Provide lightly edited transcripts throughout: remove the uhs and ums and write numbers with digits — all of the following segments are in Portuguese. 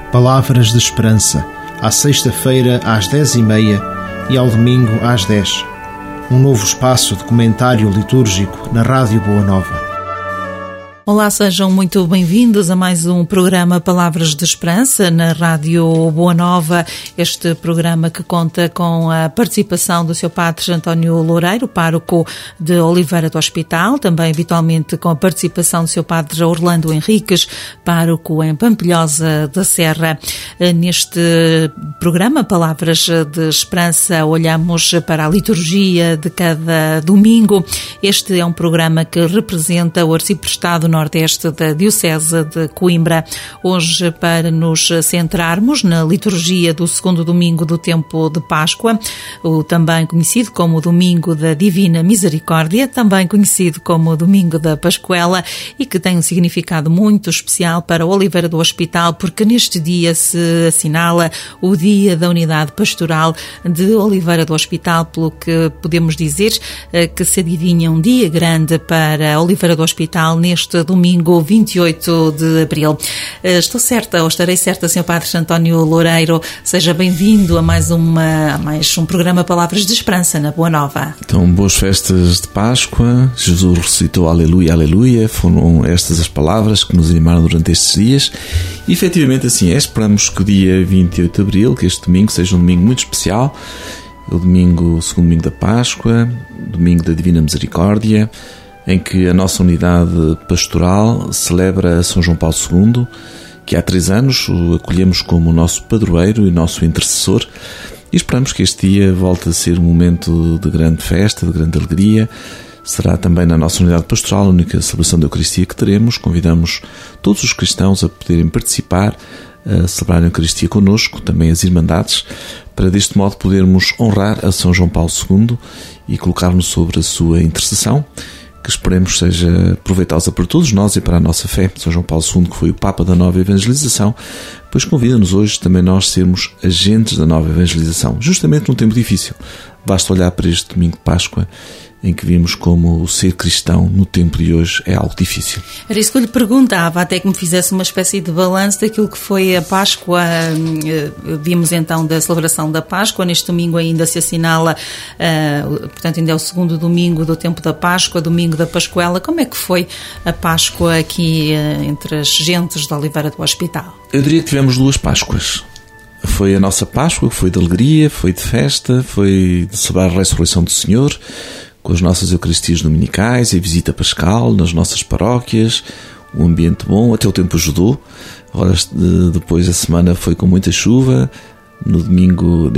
Palavras de Esperança, à sexta-feira às 10h30 e ao domingo às 10h. Um novo espaço de comentário litúrgico na Rádio Boa Nova. Olá, sejam muito bem-vindos a mais um programa Palavras de Esperança na Rádio Boa Nova. Este programa que conta com a participação do seu padre António Loureiro, pároco de Oliveira do Hospital, também habitualmente com a participação do seu padre Orlando Henriques, pároco em Pampilhosa da Serra. Neste programa Palavras de Esperança olhamos para a liturgia de cada domingo. Este é um programa que representa o Arciprestado Nordeste da Diocese de Coimbra. Hoje, para nos centrarmos na liturgia do segundo domingo do tempo de Páscoa, o também conhecido como o Domingo da Divina Misericórdia, também conhecido como o Domingo da Pascuela, e que tem um significado muito especial para Oliveira do Hospital, porque neste dia se assinala o Dia da Unidade Pastoral de Oliveira do Hospital, pelo que podemos dizer que se adivinha um dia grande para Oliveira do Hospital neste domingo 28 de abril. Estou certa, ou estarei certa, Sr. Padre António Loureiro, seja bem-vindo a mais um programa Palavras de Esperança na Boa Nova. Então, boas festas de Páscoa, Jesus ressuscitou, aleluia, aleluia, foram estas as palavras que nos animaram durante estes dias, e efetivamente assim é, esperamos que o dia 28 de abril, que este domingo seja um domingo muito especial, o segundo domingo da Páscoa, domingo da Divina Misericórdia, em que a nossa unidade pastoral celebra São João Paulo II, que há 3 anos o acolhemos como nosso padroeiro e nosso intercessor, e esperamos que este dia volte a ser um momento de grande festa, de grande alegria. Será também na nossa unidade pastoral a única celebração da Eucaristia que teremos. Convidamos todos os cristãos a poderem participar, a celebrar a Eucaristia connosco, também as Irmandades, para deste modo podermos honrar a São João Paulo II e colocar-nos sobre a sua intercessão, que esperemos seja proveitosa para todos nós e para a nossa fé. São João Paulo II, que foi o Papa da nova evangelização, pois convida-nos hoje também nós sermos agentes da nova evangelização, justamente num tempo difícil. Basta olhar para este domingo de Páscoa, em que vimos como o ser cristão no tempo de hoje é algo difícil. Era isso que eu lhe perguntava, até que me fizesse uma espécie de balanço daquilo que foi a Páscoa. Vimos então da celebração da Páscoa, neste domingo ainda se assinala, portanto ainda é o segundo domingo do tempo da Páscoa, domingo da Pascuela. Como é que foi a Páscoa aqui entre as gentes de Oliveira do Hospital? Eu diria que tivemos 2 Páscoas. Foi a nossa Páscoa, que foi de alegria, foi de festa, foi de celebrar a ressurreição do Senhor, com as nossas Eucaristias dominicais, a visita pascal nas nossas paróquias, um ambiente bom, até o tempo ajudou. Agora, depois a semana foi com muita chuva. No domingo,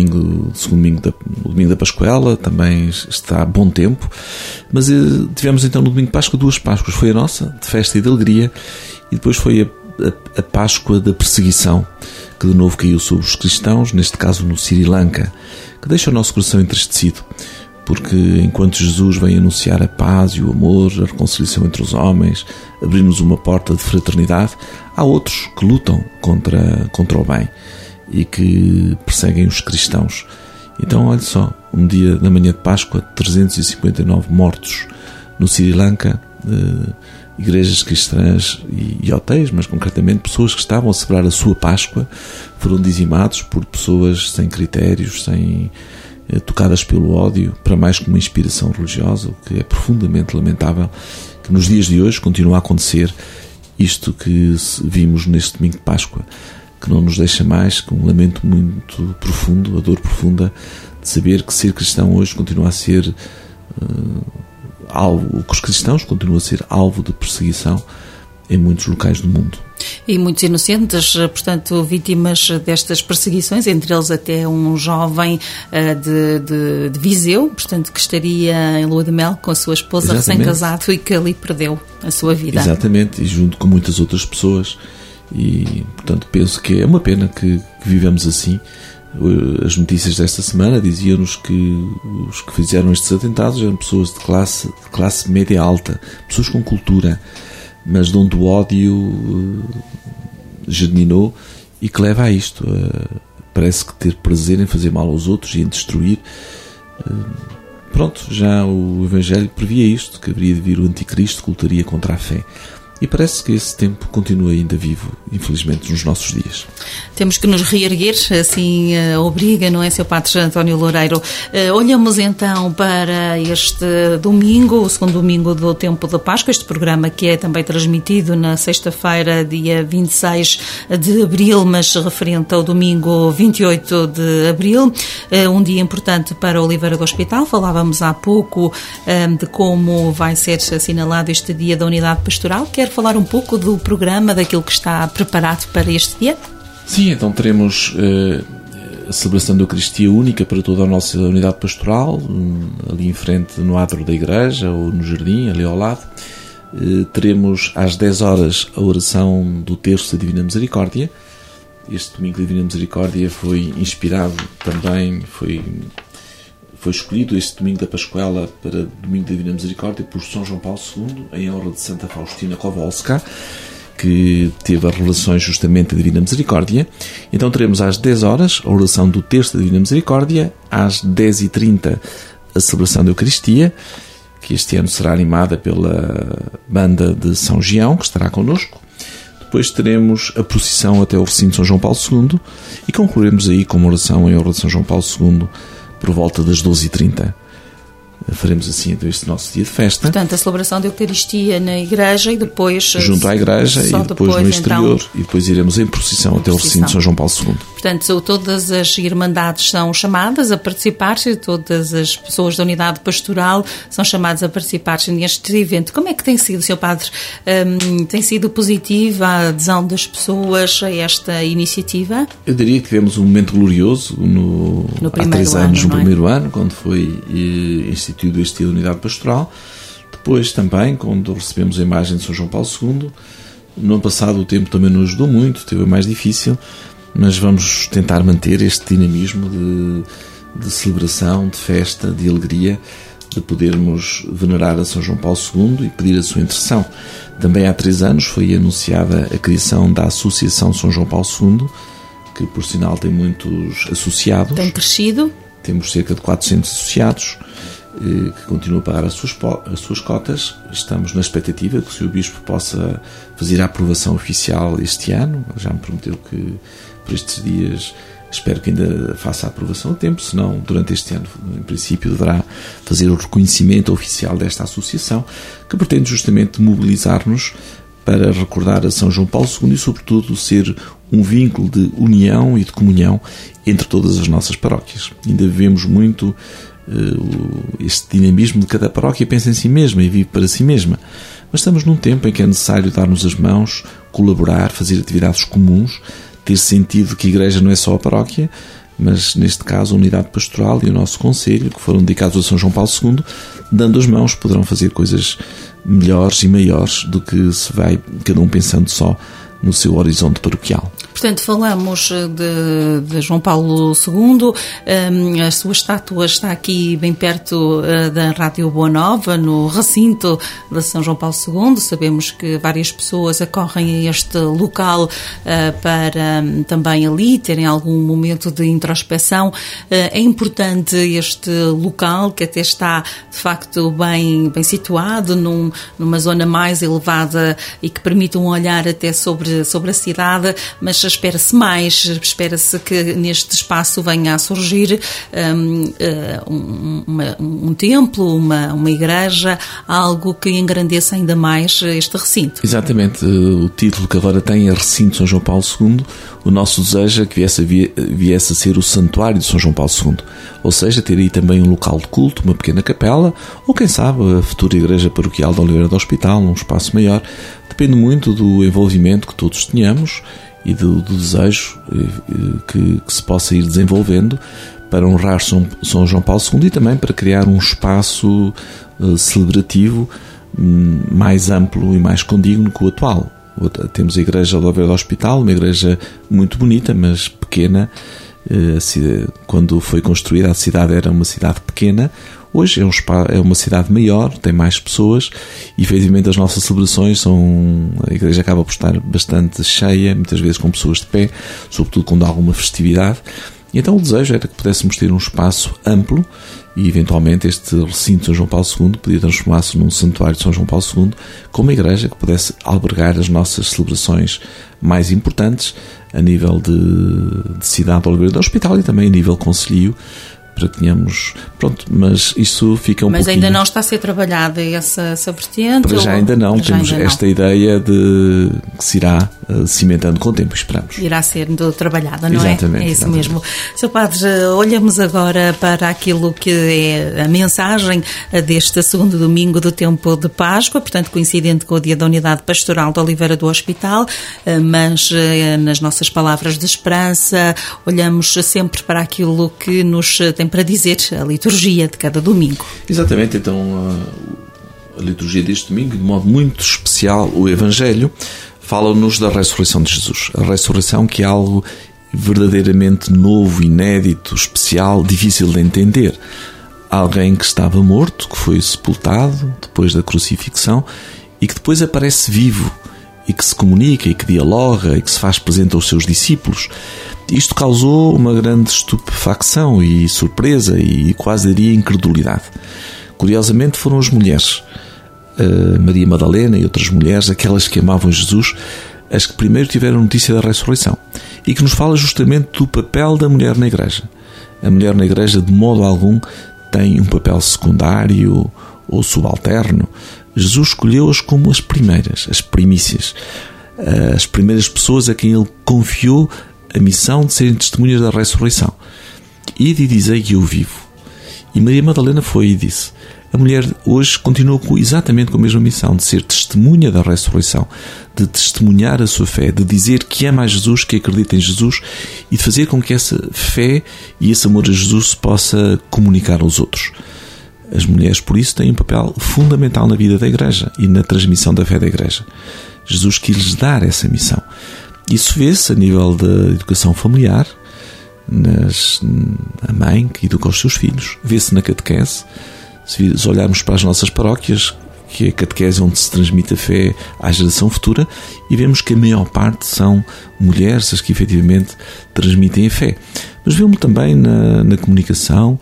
o domingo da Pascuela, também está bom tempo. Mas tivemos então no domingo de Páscoa 2 Páscoas. Foi a nossa, de festa e de alegria, e depois foi a Páscoa da perseguição, que de novo caiu sobre os cristãos, neste caso no Sri Lanka, que deixa o nosso coração entristecido, porque enquanto Jesus vem anunciar a paz e o amor, a reconciliação entre os homens, abrir-nos uma porta de fraternidade, há outros que lutam contra o bem e que perseguem os cristãos. Então, olha só, um dia na manhã de Páscoa, 359 mortos no Sri Lanka, igrejas cristãs e hotéis, mas concretamente pessoas que estavam a celebrar a sua Páscoa, foram dizimados por pessoas sem critérios, tocadas pelo ódio, para mais que uma inspiração religiosa, o que é profundamente lamentável que nos dias de hoje continue a acontecer isto que vimos neste domingo de Páscoa, que não nos deixa mais que um lamento muito profundo, a dor profunda de saber que ser cristão hoje continua a ser que os cristãos continuam a ser alvo de perseguição em muitos locais do mundo. E muitos inocentes, portanto, vítimas destas perseguições, entre eles até um jovem de Viseu, portanto, que estaria em lua de mel com a sua esposa, recém-casado, e que ali perdeu a sua vida. Exatamente, e junto com muitas outras pessoas, e, portanto, penso que é uma pena que vivamos assim. As notícias desta semana diziam-nos que os que fizeram estes atentados eram pessoas de classe média alta, pessoas com cultura, mas de onde o ódio germinou e que leva a isto. Parece que ter prazer em fazer mal aos outros e em destruir. Pronto, já o Evangelho previa isto, que haveria de vir o anticristo que lutaria contra a fé. E parece que esse tempo continua ainda vivo, infelizmente, nos nossos dias. Temos que nos reerguer, assim obriga, não é, Sr. Padre António Loureiro? Olhamos então para este domingo, o segundo domingo do tempo da Páscoa, este programa que é também transmitido na sexta-feira, dia 26 de abril, mas referente ao domingo 28 de abril, um dia importante para Oliveira do Hospital. Falávamos há pouco de como vai ser assinalado este dia da Unidade Pastoral. Quer falar um pouco do programa, daquilo que está preparado para este dia? Sim, então teremos a celebração da Eucaristia única para toda a nossa unidade pastoral, ali em frente no adro da igreja ou no jardim, ali ao lado. Teremos às 10 horas a oração do Terço da Divina Misericórdia. Este domingo da Divina Misericórdia foi inspirado também, foi escolhido este domingo da Pascuela para domingo da Divina Misericórdia por São João Paulo II, em honra de Santa Faustina Kowalska, que teve as revelações justamente da Divina Misericórdia. Então teremos às 10 horas a oração do Terço da Divina Misericórdia, às 10h30 a celebração da Eucaristia, que este ano será animada pela banda de São Gião, que estará connosco. Depois teremos a procissão até o recinto de São João Paulo II e concluiremos aí com uma oração em honra de São João Paulo II por volta das 12h30. Faremos assim então este nosso dia de festa. Portanto, a celebração da Eucaristia na igreja e depois... junto à igreja e depois no exterior. Então, e depois iremos em procissão até o recinto de São João Paulo II. Portanto, todas as irmandades são chamadas a participar, todas as pessoas da unidade pastoral são chamadas a participar neste evento. Como é que tem sido, Sr. Padre? Tem sido positiva a adesão das pessoas a esta iniciativa? Eu diria que tivemos um momento glorioso há 3 anos, no primeiro ano, quando foi instituído este dia de unidade pastoral. Depois também, quando recebemos a imagem de São João Paulo II. No ano passado o tempo também nos ajudou muito, teve mais difícil, mas vamos tentar manter este dinamismo de celebração, de festa, de alegria, de podermos venerar a São João Paulo II e pedir a sua intercessão. Também há 3 anos foi anunciada a criação da Associação São João Paulo II, que por sinal tem muitos associados. Tem crescido? Temos cerca de 400 associados que continuam a pagar as suas cotas. Estamos na expectativa que o Sr. Bispo possa fazer a aprovação oficial este ano. Ele já me prometeu que por estes dias, espero que ainda faça a aprovação a tempo, senão durante este ano, em princípio, deverá fazer o reconhecimento oficial desta associação, que pretende justamente mobilizar-nos para recordar a São João Paulo II e, sobretudo, ser um vínculo de união e de comunhão entre todas as nossas paróquias. Ainda vivemos muito este dinamismo de cada paróquia pensa em si mesma e vive para si mesma. Mas estamos num tempo em que é necessário dar-nos as mãos, colaborar, fazer atividades comuns, ter sentido que a igreja não é só a paróquia, mas neste caso a unidade pastoral e o nosso conselho, que foram dedicados a São João Paulo II, dando as mãos poderão fazer coisas melhores e maiores do que se vai cada um pensando só no seu horizonte paroquial. Portanto, falamos de João Paulo II, a sua estátua está aqui bem perto da Rádio Boa Nova, no recinto de São João Paulo II. Sabemos que várias pessoas acorrem a este local para também ali terem algum momento de introspeção. É importante este local, que até está de facto bem situado, numa zona mais elevada e que permite um olhar até sobre a cidade, mas espera-se que neste espaço venha a surgir um templo, uma igreja, algo que engrandeça ainda mais este recinto. Exatamente, o título que agora tem é Recinto São João Paulo II. O nosso desejo é que viesse a ser o Santuário de São João Paulo II, ou seja, ter aí também um local de culto, uma pequena capela, ou quem sabe a futura igreja paroquial de Oliveira do Hospital, num espaço maior. Depende muito do envolvimento que todos tenhamos e do desejo que se possa ir desenvolvendo para honrar São João Paulo II e também para criar um espaço celebrativo mais amplo e mais condigno que o atual. Temos a igreja de Oliveira do Hospital, uma igreja muito bonita, mas pequena. Quando foi construída, a cidade era uma cidade pequena. Hoje é uma cidade maior, tem mais pessoas e, efetivamente, as nossas celebrações a igreja acaba por estar bastante cheia, muitas vezes com pessoas de pé, sobretudo quando há alguma festividade. E então o desejo era que pudéssemos ter um espaço amplo e eventualmente este recinto de São João Paulo II podia transformar-se num santuário de São João Paulo II, com uma igreja que pudesse albergar as nossas celebrações mais importantes a nível de cidade de Oliveira do Hospital e também a nível concelhio, para que tenhamos... Pronto, mas isso fica mas pouquinho... ainda não está a ser trabalhada essa vertente? Para já ainda não. Temos esta ideia de que se irá cimentando com o tempo, esperamos. Irá sendo trabalhada, não exatamente, é? É isso exatamente. mesmo. Sr. Padre, olhamos agora para aquilo que é a mensagem deste segundo domingo do tempo de Páscoa, portanto coincidente com o dia da Unidade Pastoral de Oliveira do Hospital, mas nas nossas palavras de esperança olhamos sempre para aquilo que nos tem para dizer a liturgia de cada domingo. Exatamente, então a liturgia deste domingo, de modo muito especial, o Evangelho, fala-nos da ressurreição de Jesus. A ressurreição que é algo verdadeiramente novo, inédito, especial, difícil de entender. Alguém que estava morto, que foi sepultado depois da crucifixão e que depois aparece vivo e que se comunica e que dialoga e que se faz presente aos seus discípulos. Isto causou uma grande estupefacção e surpresa e quase diria incredulidade. Curiosamente foram as mulheres, Maria Madalena e outras mulheres, aquelas que amavam Jesus, as que primeiro tiveram notícia da ressurreição e que nos fala justamente do papel da mulher na Igreja. A mulher na Igreja de modo algum tem um papel secundário ou subalterno. Jesus escolheu-as como as primeiras, as primícias, as primeiras pessoas a quem Ele confiou a missão de serem testemunhas da ressurreição. Ide e dizei que eu vivo. E Maria Madalena foi e disse. A mulher hoje continua exatamente com a mesma missão, de ser testemunha da ressurreição, de testemunhar a sua fé, de dizer que ama a Jesus, que acredita em Jesus e de fazer com que essa fé e esse amor a Jesus se possa comunicar aos outros. As mulheres, por isso, têm um papel fundamental na vida da Igreja e na transmissão da fé da Igreja. Jesus quis-lhes dar essa missão. Isso vê-se a nível da educação familiar, a mãe que educa os seus filhos, vê-se na catequese. Se olharmos para as nossas paróquias, que é a catequese onde se transmite a fé à geração futura, e vemos que a maior parte são mulheres as que efetivamente transmitem a fé. Mas vemos também na comunicação,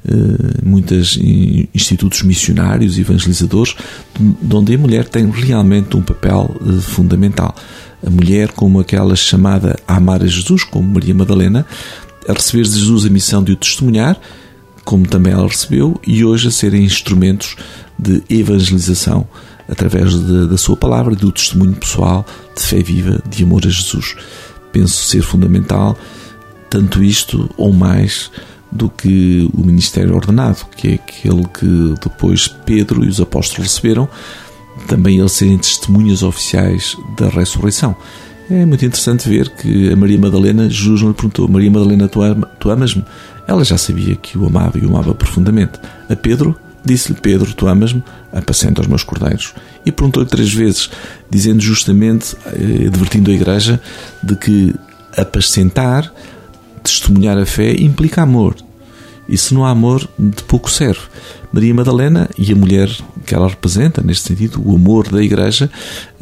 muitos institutos missionários, evangelizadores, onde a mulher tem realmente um papel fundamental. A mulher como aquela chamada a amar a Jesus, como Maria Madalena, a receber de Jesus a missão de o testemunhar, como também ela recebeu, e hoje a serem instrumentos de evangelização através da sua palavra, do testemunho pessoal, de fé viva, de amor a Jesus. Penso ser fundamental tanto isto ou mais do que o ministério ordenado, que é aquele que depois Pedro e os apóstolos receberam, também eles serem testemunhas oficiais da ressurreição. É muito interessante ver que a Maria Madalena, Jesus não lhe perguntou: Maria Madalena, tu amas-me? Ela já sabia que o amava e o amava profundamente. A Pedro, disse-lhe: Pedro, tu amas-me? Apacenta os meus cordeiros. E perguntou-lhe 3 vezes, dizendo justamente, advertindo a Igreja, de que apacentar, testemunhar a fé, implica amor. E se não há amor, de pouco serve. Maria Madalena e a mulher que ela representa, neste sentido, o amor da Igreja,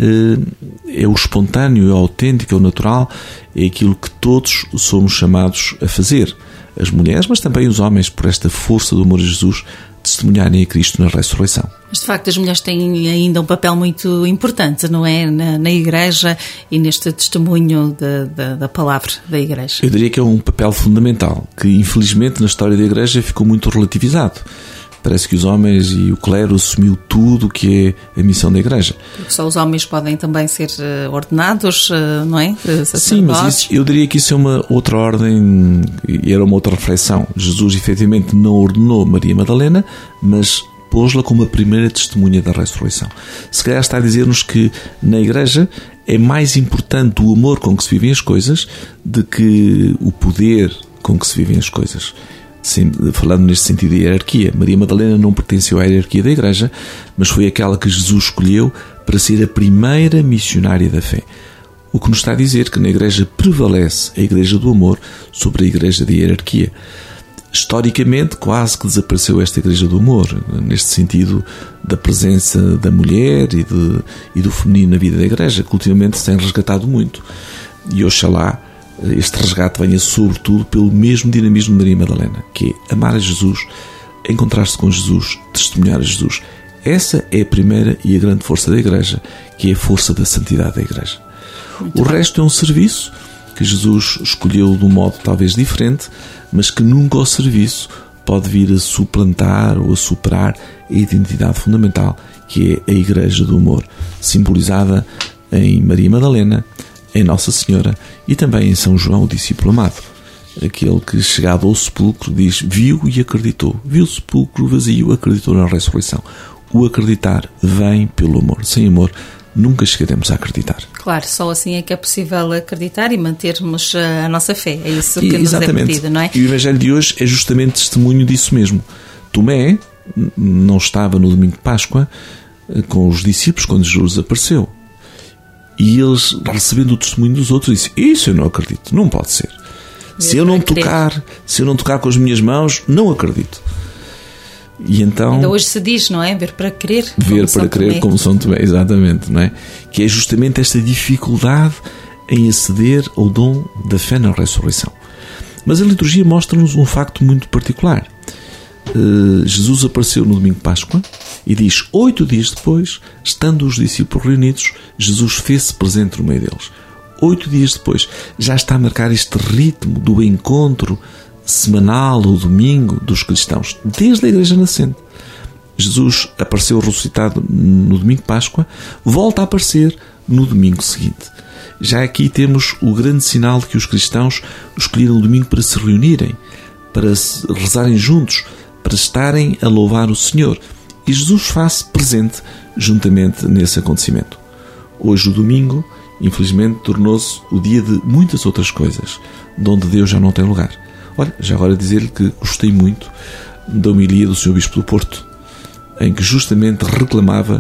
é o espontâneo, é o autêntico, é o natural, é aquilo que todos somos chamados a fazer. As mulheres, mas também os homens, por esta força do amor a Jesus, testemunharem a Cristo na ressurreição. Mas de facto as mulheres têm ainda um papel muito importante, não é? Na Igreja e neste testemunho da palavra da Igreja. Eu diria que é um papel fundamental, que infelizmente na história da Igreja ficou muito relativizado. Parece que os homens e o clero assumiu tudo o que é a missão da Igreja. Porque só os homens podem também ser ordenados, não é? Sim, mas eu diria que isso é uma outra ordem, era uma outra reflexão. Jesus efetivamente não ordenou Maria Madalena, mas pôs-la como a primeira testemunha da ressurreição. Se calhar está a dizer-nos que na Igreja é mais importante o amor com que se vivem as coisas do que o poder com que se vivem as coisas. Falando neste sentido de hierarquia, Maria Madalena não pertenceu à hierarquia da Igreja, mas foi aquela que Jesus escolheu para ser a primeira missionária da fé. O que nos está a dizer que na Igreja prevalece a Igreja do amor sobre a Igreja da hierarquia. Historicamente, quase que desapareceu esta Igreja do amor, neste sentido da presença da mulher e do feminino na vida da Igreja, que ultimamente se tem resgatado muito. E oxalá este resgate venha sobretudo pelo mesmo dinamismo de Maria Madalena, que é amar a Jesus, encontrar-se com Jesus, testemunhar a Jesus. Essa é a primeira e a grande força da Igreja, que é a força da santidade da Igreja. O resto é um serviço que Jesus escolheu de um modo talvez diferente, mas que nunca ao serviço pode vir a suplantar ou a superar a identidade fundamental, que é a Igreja do Amor, simbolizada em Maria Madalena, em Nossa Senhora e também em São João, o discípulo amado. Aquele que, chegado ao sepulcro, diz: viu e acreditou. Viu o sepulcro vazio, acreditou na ressurreição. O acreditar vem pelo amor. Sem amor, nunca chegaremos a acreditar. Claro, só assim é que é possível acreditar e mantermos a nossa fé. É isso que nos é pedido, não é? E o Evangelho de hoje é justamente testemunho disso mesmo. Tomé não estava no domingo de Páscoa com os discípulos quando Jesus apareceu. E eles, recebendo o testemunho dos outros, disse: isso eu não acredito, não pode ser. Se eu não tocar com as minhas mãos, não acredito. E então, ainda hoje se diz, não é? Ver para crer. Ver para crer como São Tomé, exatamente, não é? Que é justamente esta dificuldade em aceder ao dom da fé na ressurreição. Mas a liturgia mostra-nos um facto muito particular. Jesus apareceu no domingo de Páscoa e diz: 8 dias depois, estando os discípulos reunidos, Jesus fez-se presente no meio deles. 8 dias depois, já está a marcar este ritmo do encontro semanal ou domingo dos cristãos, desde a Igreja nascente. Jesus apareceu ressuscitado no domingo de Páscoa, volta a aparecer no domingo seguinte. Já aqui temos o grande sinal de que os cristãos escolheram o domingo para se reunirem, para se rezarem juntos, para estarem a louvar o Senhor. E Jesus faz-se presente juntamente nesse acontecimento. Hoje o domingo, infelizmente, tornou-se o dia de muitas outras coisas, de onde Deus já não tem lugar. Olha, já agora dizer-lhe que gostei muito da homilia do Sr. Bispo do Porto, em que justamente reclamava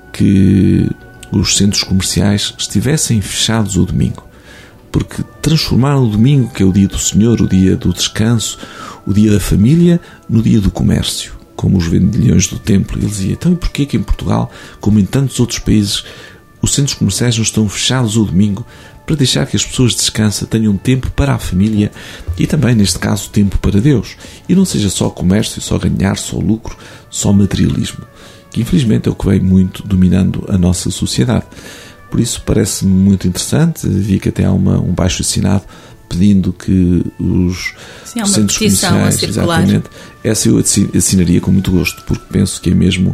que os centros comerciais estivessem fechados o domingo, porque transformaram o domingo, que é o dia do Senhor, o dia do descanso, o dia da família, no dia do comércio, como os vendilhões do templo. Ele dizia: então, e porquê que em Portugal, como em tantos outros países, os centros comerciais não estão fechados o domingo, para deixar que as pessoas descansem, tenham tempo para a família e também, neste caso, tempo para Deus, e não seja só comércio, só ganhar, só lucro, só materialismo, que infelizmente é o que vem muito dominando a nossa sociedade. Por isso parece-me muito interessante. Vi que até há um baixo-assinado pedindo que os centros comerciais, exatamente, essa eu assinaria com muito gosto, porque penso que é mesmo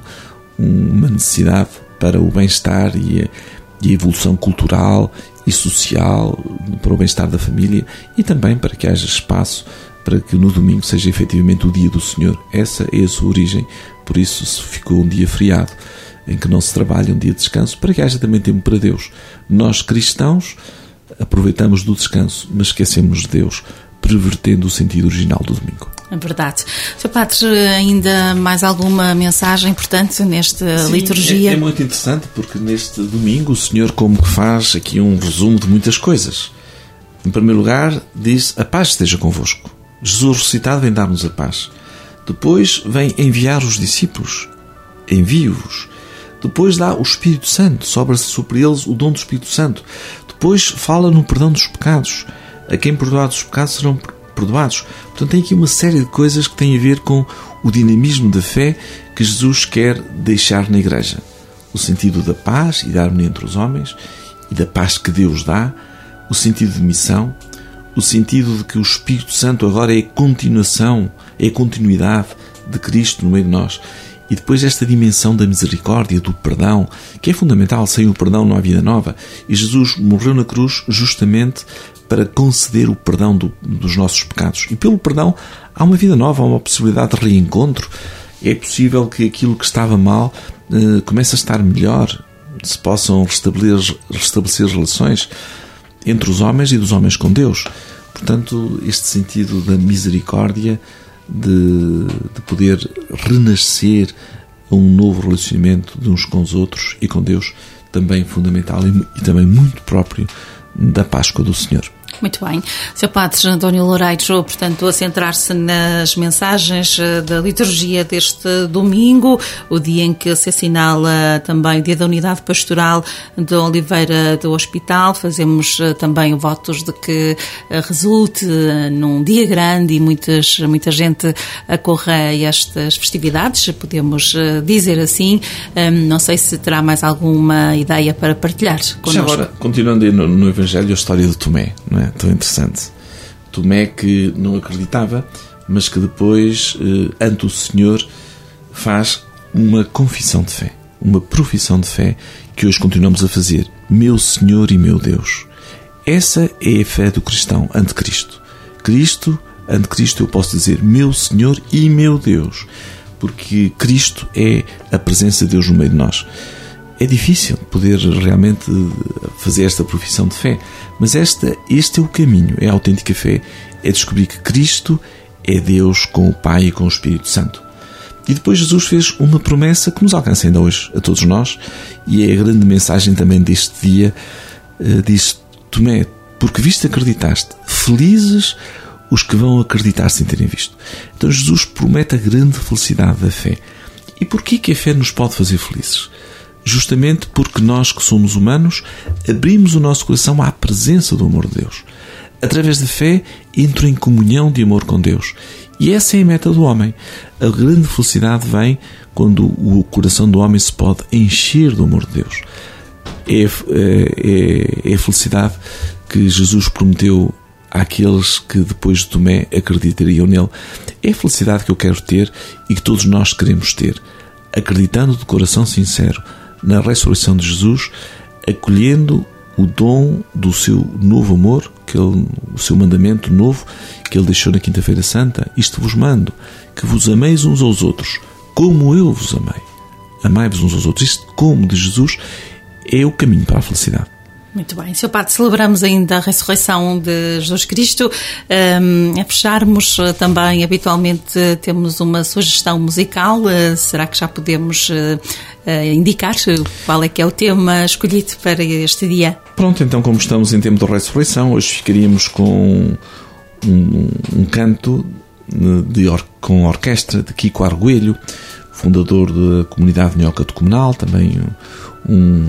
uma necessidade para o bem-estar e a evolução cultural e social, para o bem-estar da família e também para que haja espaço para que no domingo seja efetivamente o dia do Senhor. Essa é a sua origem, por isso se ficou um dia feriado, em que não se trabalha, um dia de descanso, para que haja também tempo para Deus. Nós, cristãos, aproveitamos do descanso, mas esquecemos de Deus, pervertendo o sentido original do domingo. É verdade. Sr. Padre, ainda mais alguma mensagem importante nesta liturgia? É muito interessante, porque neste domingo o Senhor como que faz aqui um resumo de muitas coisas. Em primeiro lugar, diz: a paz esteja convosco. Jesus ressuscitado vem dar-nos a paz. Depois vem enviar os discípulos. Envio-vos. Depois dá o Espírito Santo. Sobra-se sobre eles o dom do Espírito Santo. Depois fala no perdão dos pecados. A quem perdoados os pecados serão perdoados. Portanto, tem aqui uma série de coisas que têm a ver com o dinamismo da fé que Jesus quer deixar na Igreja. O sentido da paz e da harmonia entre os homens e da paz que Deus dá, o sentido de missão, o sentido de que o Espírito Santo agora é a continuação, é a continuidade de Cristo no meio de nós. E depois esta dimensão da misericórdia, do perdão, que é fundamental. Sem o perdão não há vida nova. E Jesus morreu na cruz justamente para conceder o perdão dos nossos pecados. E pelo perdão há uma vida nova, há uma possibilidade de reencontro. É possível que aquilo que estava mal comece a estar melhor, se possam restabelecer relações entre os homens e dos homens com Deus. Portanto, este sentido da misericórdia, de poder renascer a um novo relacionamento de uns com os outros e com Deus, também fundamental e também muito próprio da Páscoa do Senhor. Muito bem. Sr. Padre António Loureiro, portanto, a centrar-se nas mensagens da liturgia deste domingo, o dia em que se assinala também o Dia da Unidade Pastoral de Oliveira do Hospital. Fazemos também votos de que resulte num dia grande e muita gente acorra a estas festividades, podemos dizer assim. Não sei se terá mais alguma ideia para partilhar connosco. Já agora, continuando aí no Evangelho, a história de Tomé, não é? Tão interessante. Tomé que não acreditava, mas que depois, ante o Senhor, faz uma confissão de fé, uma profissão de fé que hoje continuamos a fazer. Meu Senhor e meu Deus. Essa é a fé do cristão ante Cristo. Ante Cristo eu posso dizer meu Senhor e meu Deus, porque Cristo é a presença de Deus no meio de nós. É difícil poder realmente fazer esta profissão de fé, mas este é o caminho, é a autêntica fé, é descobrir que Cristo é Deus com o Pai e com o Espírito Santo. E depois Jesus fez uma promessa que nos alcança ainda hoje, a todos nós, e é a grande mensagem também deste dia. Diz: Tomé, porque viste acreditaste, felizes os que vão acreditar sem terem visto. Então Jesus promete a grande felicidade da fé. E porquê que a fé nos pode fazer felizes? Justamente porque nós, que somos humanos, abrimos o nosso coração à presença do amor de Deus. Através da fé, entro em comunhão de amor com Deus. E essa é a meta do homem. A grande felicidade vem quando o coração do homem se pode encher do amor de Deus. É a felicidade que Jesus prometeu àqueles que depois de Tomé acreditariam nele. É a felicidade que eu quero ter e que todos nós queremos ter, acreditando de coração sincero na ressurreição de Jesus, acolhendo o dom do seu novo amor, o seu mandamento novo que ele deixou na Quinta-feira Santa. Isto vos mando, que vos ameis uns aos outros, como eu vos amei. Amai-vos uns aos outros. Isto, como de Jesus, é o caminho para a felicidade. Muito bem. Sr. Padre, celebramos ainda a ressurreição de Jesus Cristo. A fecharmos também, habitualmente, temos uma sugestão musical. Será que já podemos indicar qual é que é o tema escolhido para este dia? Pronto, então, como estamos em tempo de ressurreição, hoje ficaríamos com um canto com orquestra de Kiko Arguelho, fundador da comunidade neocatecumenal, também um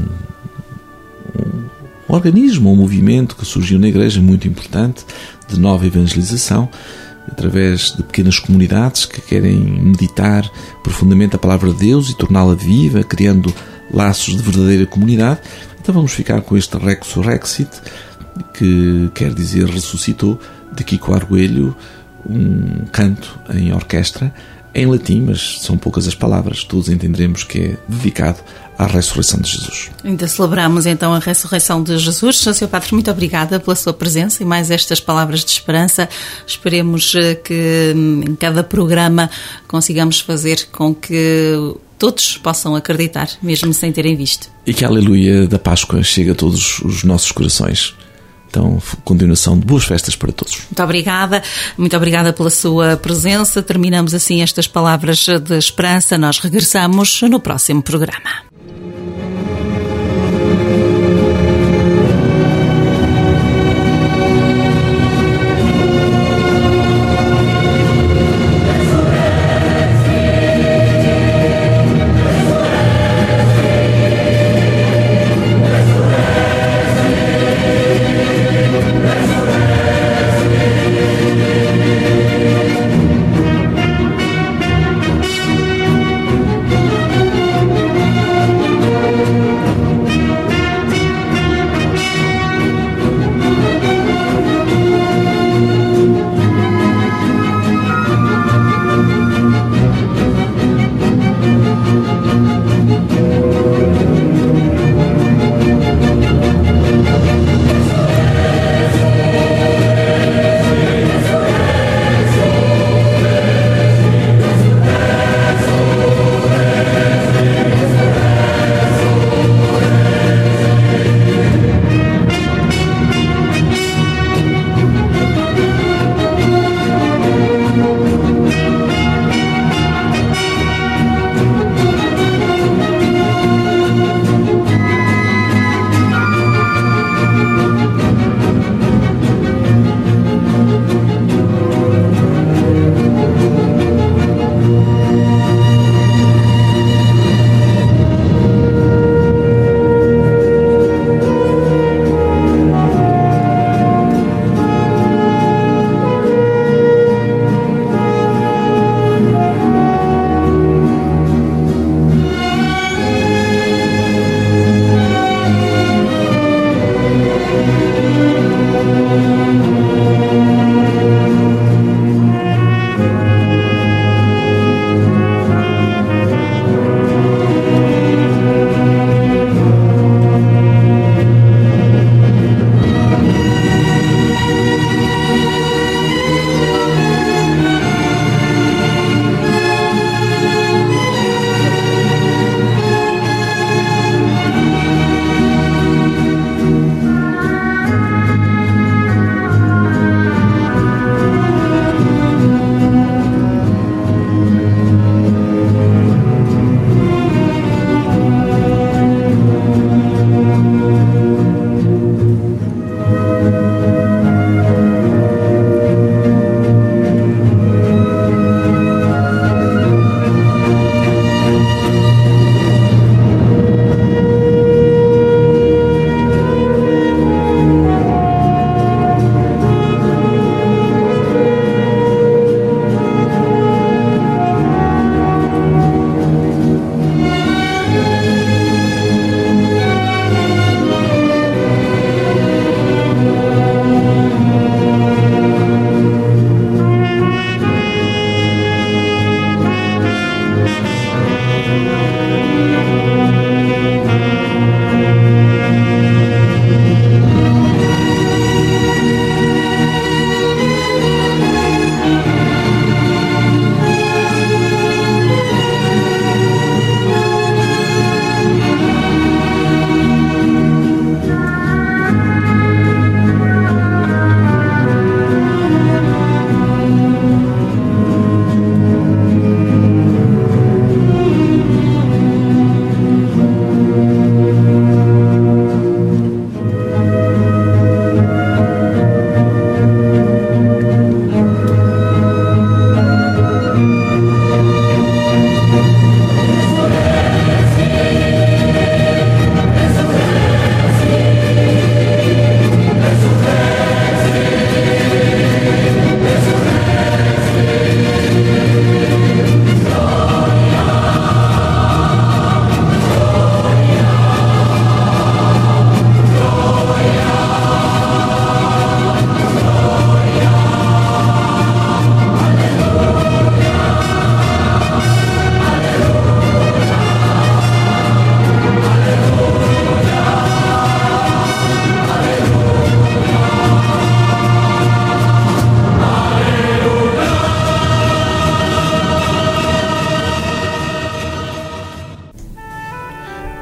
organismo, um movimento que surgiu na Igreja muito importante, de nova evangelização, através de pequenas comunidades que querem meditar profundamente a palavra de Deus e torná-la viva, criando laços de verdadeira comunidade. Então vamos ficar com este Resurrexit, que quer dizer ressuscitou, de Kiko Arguelho, um canto em orquestra, em latim, mas são poucas as palavras, todos entenderemos que é dedicado à ressurreição de Jesus. Ainda celebramos então a ressurreição de Jesus. Sr. Padre, muito obrigada pela sua presença e mais estas palavras de esperança. Esperemos que em cada programa consigamos fazer com que todos possam acreditar, mesmo sem terem visto. E que a aleluia da Páscoa chegue a todos os nossos corações. Então, continuação de boas festas para todos. Muito obrigada pela sua presença. Terminamos assim estas palavras de esperança. Nós regressamos no próximo programa.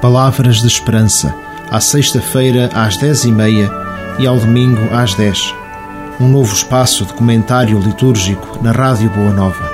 Palavras de Esperança, à sexta-feira às 10h30 e ao domingo às 10h. Um novo espaço de comentário litúrgico na Rádio Boa Nova.